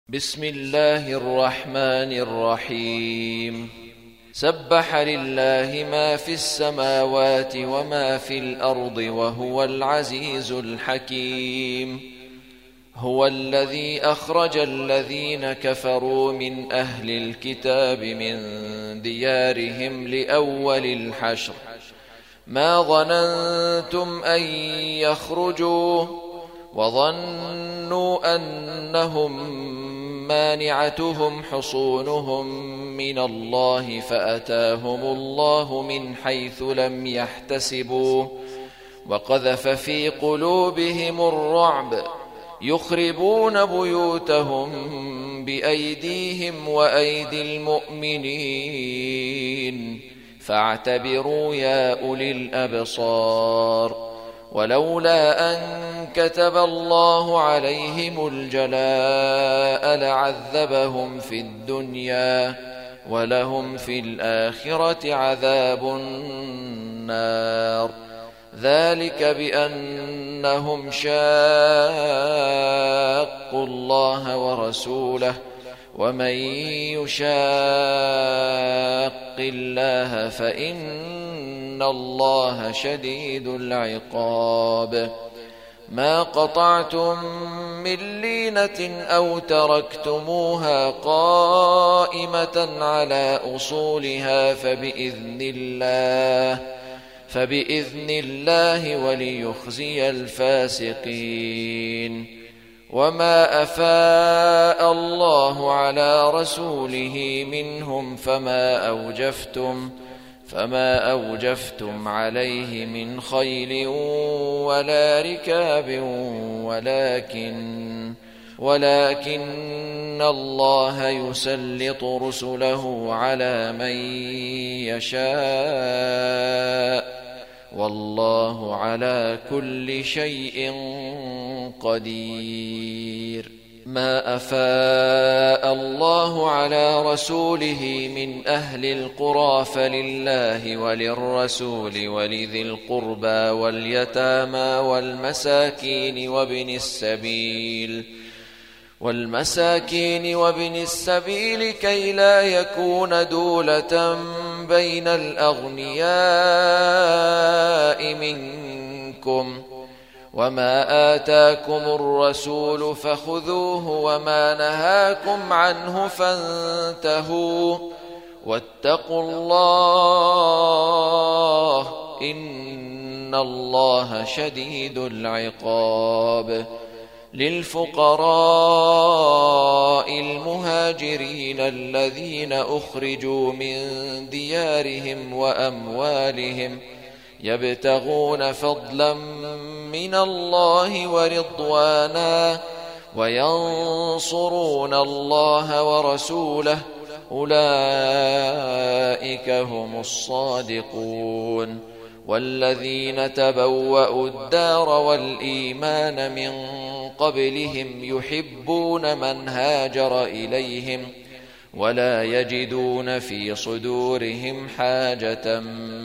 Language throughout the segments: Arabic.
بسم الله الرحمن الرحيم. سبح لله ما في السماوات وما في الأرض وهو العزيز الحكيم. هو الذي أخرج الذين كفروا من أهل الكتاب من ديارهم لأول الحشر ما ظننتم أن يخرجوا وظنوا أنهم مانعتهم حصونهم من الله فأتاهم الله من حيث لم يحتسبوا وقذف في قلوبهم الرعب يخربون بيوتهم بأيديهم وأيدي المؤمنين فاعتبروا يا أولي الأبصار. ولولا أن كتب الله عليهم الجلاء لعذبهم في الدنيا ولهم في الآخرة عذاب النار. ذلك بأنهم شاقوا الله ورسوله ومن يشاق الله فإن الله شديد العقاب. ما قطعتم من لينة أو تركتموها قائمة على أصولها فبإذن الله وليخزي الفاسقين. وما أفاء الله على رسوله منهم فما أوجفتم عليه من خيل ولا ركاب ولكن الله يسلط رسله على من يشاء والله على كل شيء قدير. ما أفاء الله على رسوله من أهل القرى فلله وللرسول ولذي القربى واليتامى والمساكين وابن السبيل كي لا يكون دولة بين الأغنياء منكم. وما آتاكم الرسول فخذوه وما نهاكم عنه فانتهوا واتقوا الله إن الله شديد العقاب. للفقراء المهاجرين الذين أخرجوا من ديارهم وأموالهم يبتغون فضلا من الله ورضوانا وينصرون الله ورسوله أولئك هم الصادقون. والذين تبوأوا الدار والإيمان من قبلهم يحبون من هاجر إليهم ولا يجدون في صدورهم حاجة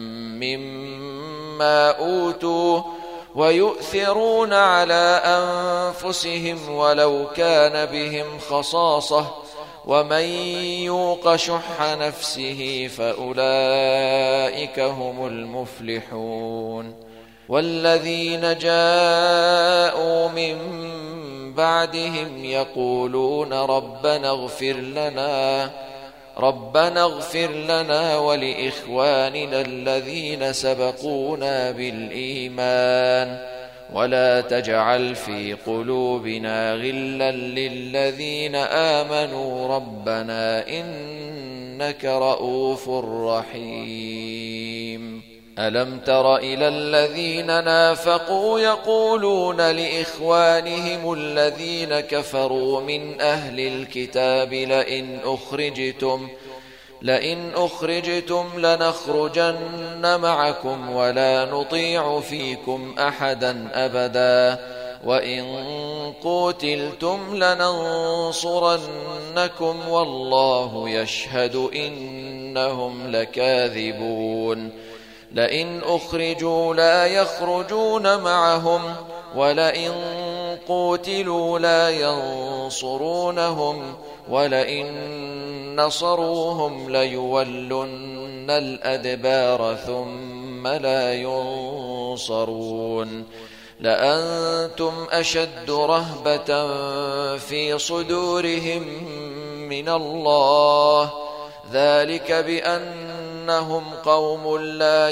مما أوتوا ويؤثرون على أنفسهم ولو كان بهم خصاصة ومن يوق شح نفسه فأولئك هم المفلحون. والذين جاءوا من بعدهم يقولون ربنا اغفر لنا ولإخواننا الذين سبقونا بالإيمان ولا تجعل في قلوبنا غلا للذين آمنوا ربنا إنك رؤوف رحيم. ألم تر إلى الذين نافقوا يقولون لإخوانهم الذين كفروا من أهل الكتاب لئن أخرجتم لنخرجن معكم ولا نطيع فيكم أحدا أبدا وإن قوتلتم لننصرنكم والله يشهد إنهم لكاذبون. لئن أخرجوا لا يخرجون معهم ولئن قوتلوا لا ينصرونهم ولئن نصروهم ليولن الأدبار ثم لا ينصرون لأنتم أشد رهبة في صدورهم من الله ذلك بأنهم قوم لا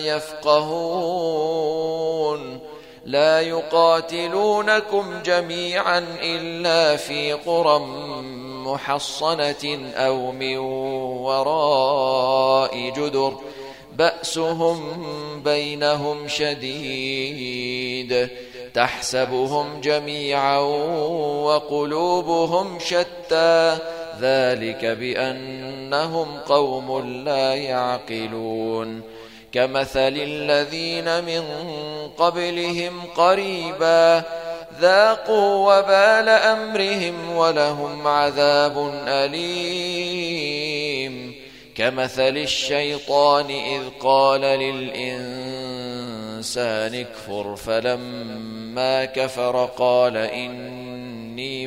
يفقهون لا يقاتلونكم جميعا إلا في قرى محصنة أو من وراء جدر بأسهم بينهم شديد تحسبهم جميعا وقلوبهم شتى ذلك بأنهم قوم لا يعقلون كمثل الذين من قبلهم قريبا ذاقوا وبال أمرهم ولهم عذاب أليم كمثل الشيطان إذ قال للإنسان اكفر فلما كفر قال إني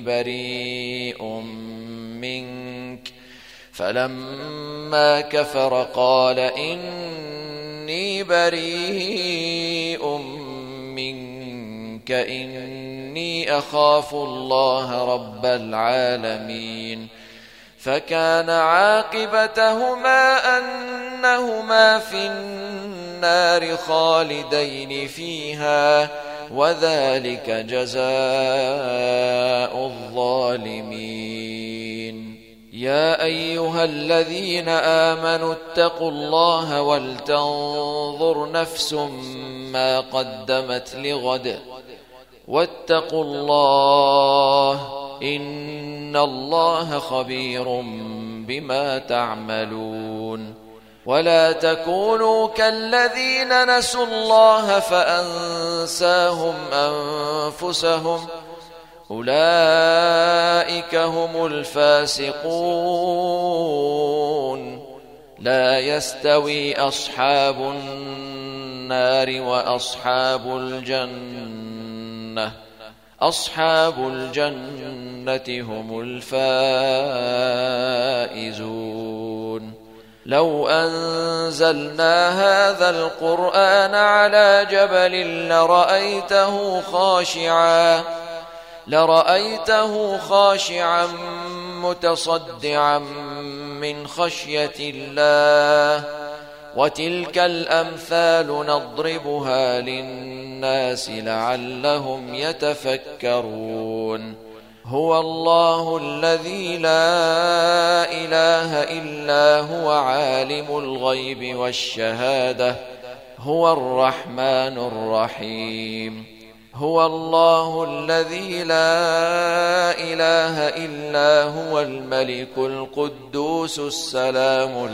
بريء منك إني أخاف الله رب العالمين فكان عاقبتهما أنهما في النار خالدين فيها وذلك جزاء الظالمين يا أيها الذين آمنوا اتقوا الله ولتنظر نفس ما قدمت لغد واتقوا الله إن الله خبير بما تعملون ولا تكونوا كالذين نسوا الله فأنساهم أنفسهم أولئك هم الفاسقون لا يستوي أصحاب النار وأصحاب الجنة أصحاب الجنة هم الفائزون لو أنزلنا هذا القرآن على جبل لرأيته خاشعا متصدعا من خشية الله وتلك الأمثال نضربها للناس لعلهم يتفكرون هو الله الذي لا إله إلا هو عالم الغيب والشهادة هو الرحمن الرحيم هو الله الذي لا إله إلا هو الملك القدوس السلام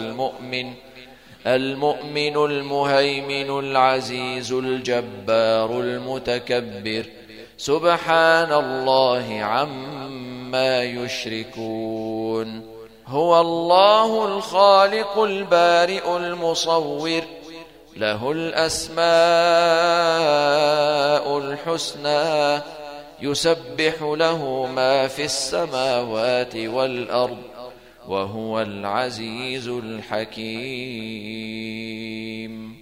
المؤمن المهيمن العزيز الجبار المتكبر سبحان الله عما يشركون هو الله الخالق البارئ المصور له الأسماء الحسنى يسبح له ما في السماوات والأرض وهو العزيز الحكيم